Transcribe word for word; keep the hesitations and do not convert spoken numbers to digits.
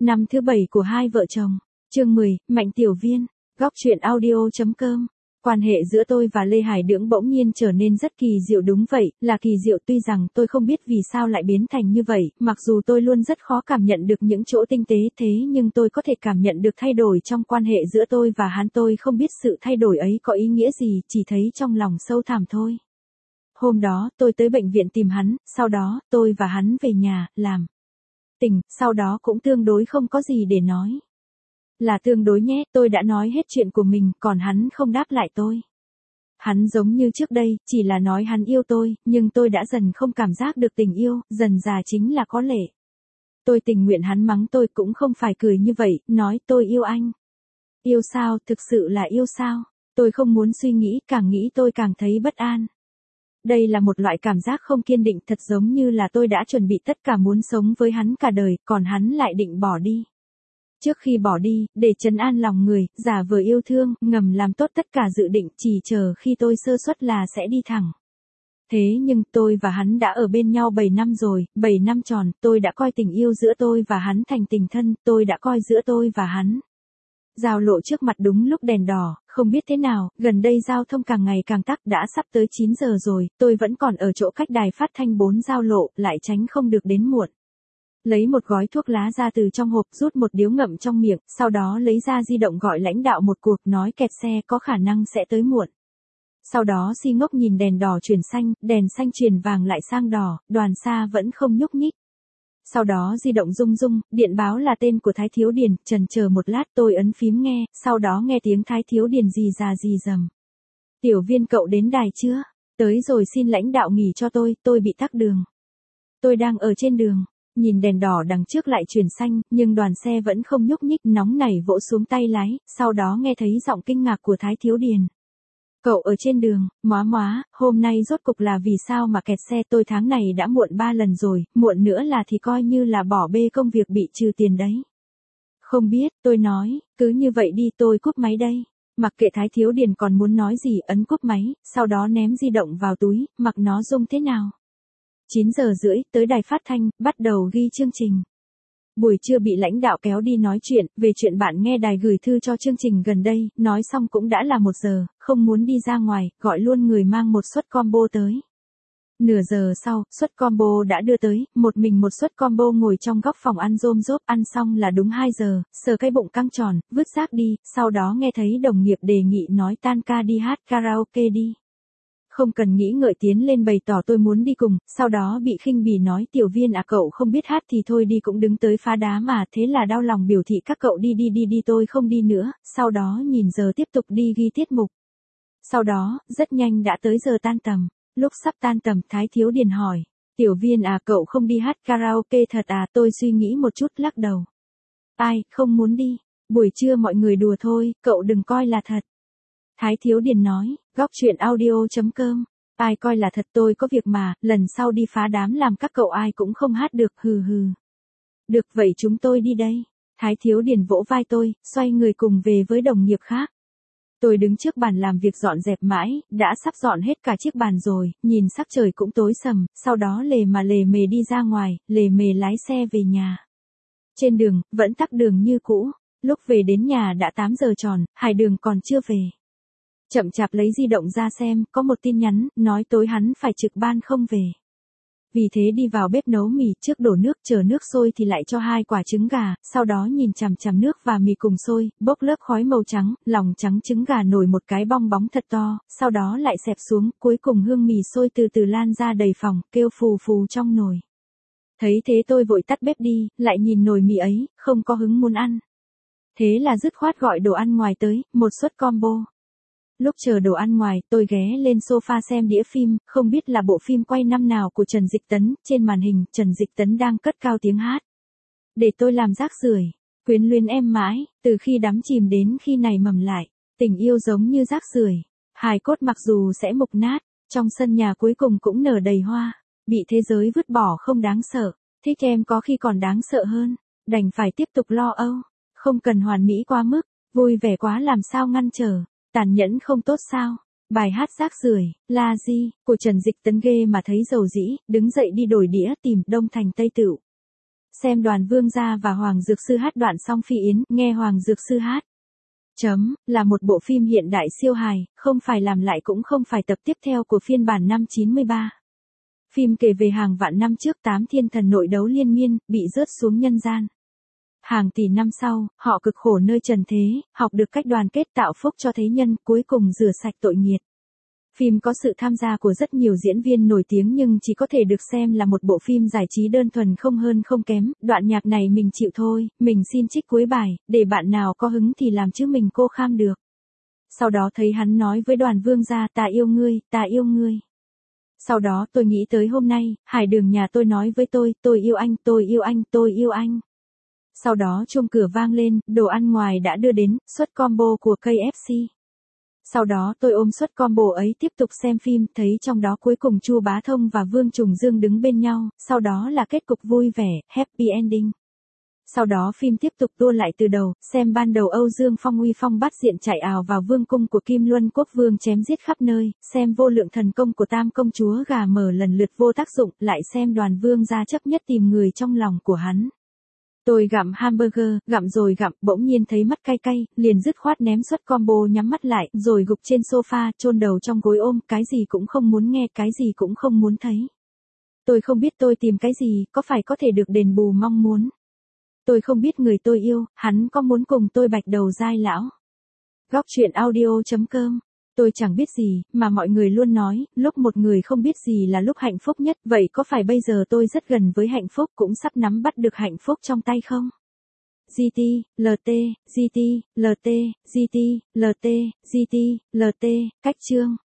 Năm thứ bảy của hai vợ chồng. Chương mười, Mạnh Tiểu Viên. Góc truyện audio.com. Quan hệ giữa tôi và Lê Hải Đưỡng bỗng nhiên trở nên rất kỳ diệu, đúng vậy, là kỳ diệu, tuy rằng tôi không biết vì sao lại biến thành như vậy, mặc dù tôi luôn rất khó cảm nhận được những chỗ tinh tế thế nhưng tôi có thể cảm nhận được thay đổi trong quan hệ giữa tôi và hắn. Tôi không biết sự thay đổi ấy có ý nghĩa gì, chỉ thấy trong lòng sâu thẳm thôi. Hôm đó, tôi tới bệnh viện tìm hắn, sau đó, tôi và hắn về nhà, làm tình, sau đó cũng tương đối không có gì để nói. Là tương đối nhé, tôi đã nói hết chuyện của mình, còn hắn không đáp lại tôi. Hắn giống như trước đây, chỉ là nói hắn yêu tôi, nhưng tôi đã dần không cảm giác được tình yêu, dần già chính là có lệ. Tôi tình nguyện hắn mắng tôi cũng không phải cười như vậy, nói tôi yêu anh. Yêu sao, thực sự là yêu sao? Tôi không muốn suy nghĩ, càng nghĩ tôi càng thấy bất an. Đây là một loại cảm giác không kiên định, thật giống như là tôi đã chuẩn bị tất cả muốn sống với hắn cả đời, còn hắn lại định bỏ đi. Trước khi bỏ đi, để trấn an lòng người, giả vờ yêu thương, ngầm làm tốt tất cả dự định, chỉ chờ khi tôi sơ suất là sẽ đi thẳng. Thế nhưng tôi và hắn đã ở bên nhau bảy năm rồi, bảy năm tròn, tôi đã coi tình yêu giữa tôi và hắn thành tình thân, tôi đã coi giữa tôi và hắn. Giao lộ trước mặt đúng lúc đèn đỏ, không biết thế nào, gần đây giao thông càng ngày càng tắc, đã sắp tới chín giờ rồi, tôi vẫn còn ở chỗ cách đài phát thanh bốn giao lộ, lại tránh không được đến muộn. Lấy một gói thuốc lá ra từ trong hộp, rút một điếu ngậm trong miệng, sau đó lấy ra di động gọi lãnh đạo một cuộc, nói kẹt xe có khả năng sẽ tới muộn. Sau đó si ngốc nhìn đèn đỏ chuyển xanh, đèn xanh chuyển vàng lại sang đỏ, đoàn xa vẫn không nhúc nhích. Sau đó di động rung rung, điện báo là tên của Thái Thiếu Điền, chần chờ một lát tôi ấn phím nghe, sau đó nghe tiếng Thái Thiếu Điền rì rà rì rầm. Tiểu Viên cậu đến đài chưa? Tới rồi, xin lãnh đạo nghỉ cho tôi, tôi bị tắc đường. Tôi đang ở trên đường. Nhìn đèn đỏ đằng trước lại chuyển xanh, nhưng đoàn xe vẫn không nhúc nhích, nóng nảy vỗ xuống tay lái, sau đó nghe thấy giọng kinh ngạc của Thái Thiếu Điền. Cậu ở trên đường, móa móa, hôm nay rốt cục là vì sao mà kẹt xe, tôi tháng này đã muộn ba lần rồi, muộn nữa là thì coi như là bỏ bê công việc, bị trừ tiền đấy. Không biết, tôi nói, cứ như vậy đi, tôi cúp máy đây. Mặc kệ Thái Thiếu Điền còn muốn nói gì, ấn cúp máy, sau đó ném di động vào túi, mặc nó rung thế nào. chín giờ rưỡi, tới đài phát thanh, bắt đầu ghi chương trình. Buổi trưa bị lãnh đạo kéo đi nói chuyện, về chuyện bạn nghe đài gửi thư cho chương trình gần đây, nói xong cũng đã là một giờ, không muốn đi ra ngoài, gọi luôn người mang một suất combo tới. Nửa giờ sau, suất combo đã đưa tới, một mình một suất combo ngồi trong góc phòng ăn rôm rốp, ăn xong là đúng hai giờ, sờ cái bụng căng tròn, vứt rác đi, sau đó nghe thấy đồng nghiệp đề nghị nói tan ca đi hát karaoke đi. Không cần nghĩ ngợi tiến lên bày tỏ tôi muốn đi cùng, sau đó bị khinh bỉ nói Tiểu Viên à, cậu không biết hát thì thôi đi, cũng đứng tới phá đá mà, thế là đau lòng biểu thị các cậu đi đi đi đi, tôi không đi nữa, sau đó nhìn giờ tiếp tục đi ghi tiết mục. Sau đó, rất nhanh đã tới giờ tan tầm, lúc sắp tan tầm Thái Thiếu Điền hỏi, Tiểu Viên à, cậu không đi hát karaoke thật à, tôi suy nghĩ một chút lắc đầu. Ai, không muốn đi, buổi trưa mọi người đùa thôi, cậu đừng coi là thật. Thái Thiếu Điền nói, góc truyện audio.com, ai coi là thật, tôi có việc mà, lần sau đi phá đám làm các cậu ai cũng không hát được, hừ hừ. Được vậy chúng tôi đi đây. Thái Thiếu Điền vỗ vai tôi, xoay người cùng về với đồng nghiệp khác. Tôi đứng trước bàn làm việc dọn dẹp mãi, đã sắp dọn hết cả chiếc bàn rồi, nhìn sắc trời cũng tối sầm, sau đó lề mà lề mề đi ra ngoài, lề mề lái xe về nhà. Trên đường, vẫn tắc đường như cũ, lúc về đến nhà đã tám giờ tròn, Hải Đường còn chưa về. Chậm chạp lấy di động ra xem, có một tin nhắn, nói tối hắn phải trực ban không về. Vì thế đi vào bếp nấu mì, trước đổ nước, chờ nước sôi thì lại cho hai quả trứng gà, sau đó nhìn chằm chằm nước và mì cùng sôi, bốc lớp khói màu trắng, lòng trắng trứng gà nổi một cái bong bóng thật to, sau đó lại xẹp xuống, cuối cùng hương mì sôi từ từ lan ra đầy phòng, kêu phù phù trong nồi. Thấy thế tôi vội tắt bếp đi, lại nhìn nồi mì ấy, không có hứng muốn ăn. Thế là dứt khoát gọi đồ ăn ngoài tới, một suất combo. Lúc chờ đồ ăn ngoài, tôi ghé lên sofa xem đĩa phim, không biết là bộ phim quay năm nào của Trần Dịch Tấn, trên màn hình, Trần Dịch Tấn đang cất cao tiếng hát. Để tôi làm rác rưởi, quyến luyến em mãi, từ khi đắm chìm đến khi này mầm lại, tình yêu giống như rác rưởi, hài cốt mặc dù sẽ mục nát, trong sân nhà cuối cùng cũng nở đầy hoa, bị thế giới vứt bỏ không đáng sợ, thích em có khi còn đáng sợ hơn, đành phải tiếp tục lo âu, không cần hoàn mỹ quá mức, vui vẻ quá làm sao ngăn trở. Tàn nhẫn không tốt sao? Bài hát rác rưởi, La Di, của Trần Dịch Tấn ghê mà thấy dầu dĩ, đứng dậy đi đổi đĩa tìm Đông Thành Tây Tựu. xem Đoàn Vương gia và Hoàng Dược Sư hát đoạn Song Phi Yến, nghe Hoàng Dược Sư hát. Chấm, là một bộ phim hiện đại siêu hài, không phải làm lại cũng không phải tập tiếp theo của phiên bản năm chín mươi ba. Phim kể về hàng vạn năm trước tám thiên thần nội đấu liên miên, bị rớt xuống nhân gian. Hàng tỷ năm sau, họ cực khổ nơi trần thế, học được cách đoàn kết tạo phúc cho thế nhân, cuối cùng rửa sạch tội nghiệt. Phim có sự tham gia của rất nhiều diễn viên nổi tiếng nhưng chỉ có thể được xem là một bộ phim giải trí đơn thuần không hơn không kém, đoạn nhạc này mình chịu thôi, mình xin trích cuối bài, để bạn nào có hứng thì làm chứ mình cô kham được. Sau đó thấy hắn nói với Đoàn Vương gia ta yêu ngươi, ta yêu ngươi. Sau đó tôi nghĩ tới hôm nay, Hải Đường nhà tôi nói với tôi, tôi yêu anh, tôi yêu anh, tôi yêu anh. Sau đó chuông cửa vang lên, đồ ăn ngoài đã đưa đến, suất combo của ca ép xê. Sau đó tôi ôm suất combo ấy tiếp tục xem phim, thấy trong đó cuối cùng Chu Bá Thông và Vương Trùng Dương đứng bên nhau, sau đó là kết cục vui vẻ, happy ending. Sau đó phim tiếp tục tua lại từ đầu, xem ban đầu Âu Dương Phong uy phong bát diện chạy ào vào vương cung của Kim Luân Quốc Vương chém giết khắp nơi, xem vô lượng thần công của Tam công chúa gà mờ lần lượt vô tác dụng, lại xem Đoàn Vương gia chấp nhất tìm người trong lòng của hắn. Tôi gặm hamburger, gặm rồi gặm, bỗng nhiên thấy mắt cay cay, liền dứt khoát ném suất combo nhắm mắt lại, rồi gục trên sofa, chôn đầu trong gối ôm, cái gì cũng không muốn nghe, cái gì cũng không muốn thấy. Tôi không biết tôi tìm cái gì, có phải có thể được đền bù mong muốn. Tôi không biết người tôi yêu, hắn có muốn cùng tôi bạch đầu dai lão. Góc truyện audio chấm com. Tôi chẳng biết gì, mà mọi người luôn nói, lúc một người không biết gì là lúc hạnh phúc nhất, vậy có phải bây giờ tôi rất gần với hạnh phúc cũng sắp nắm bắt được hạnh phúc trong tay không? giê tê, lờ tê, giê tê, lờ tê, giê tê, lờ tê, giê tê, lờ tê, cách chương.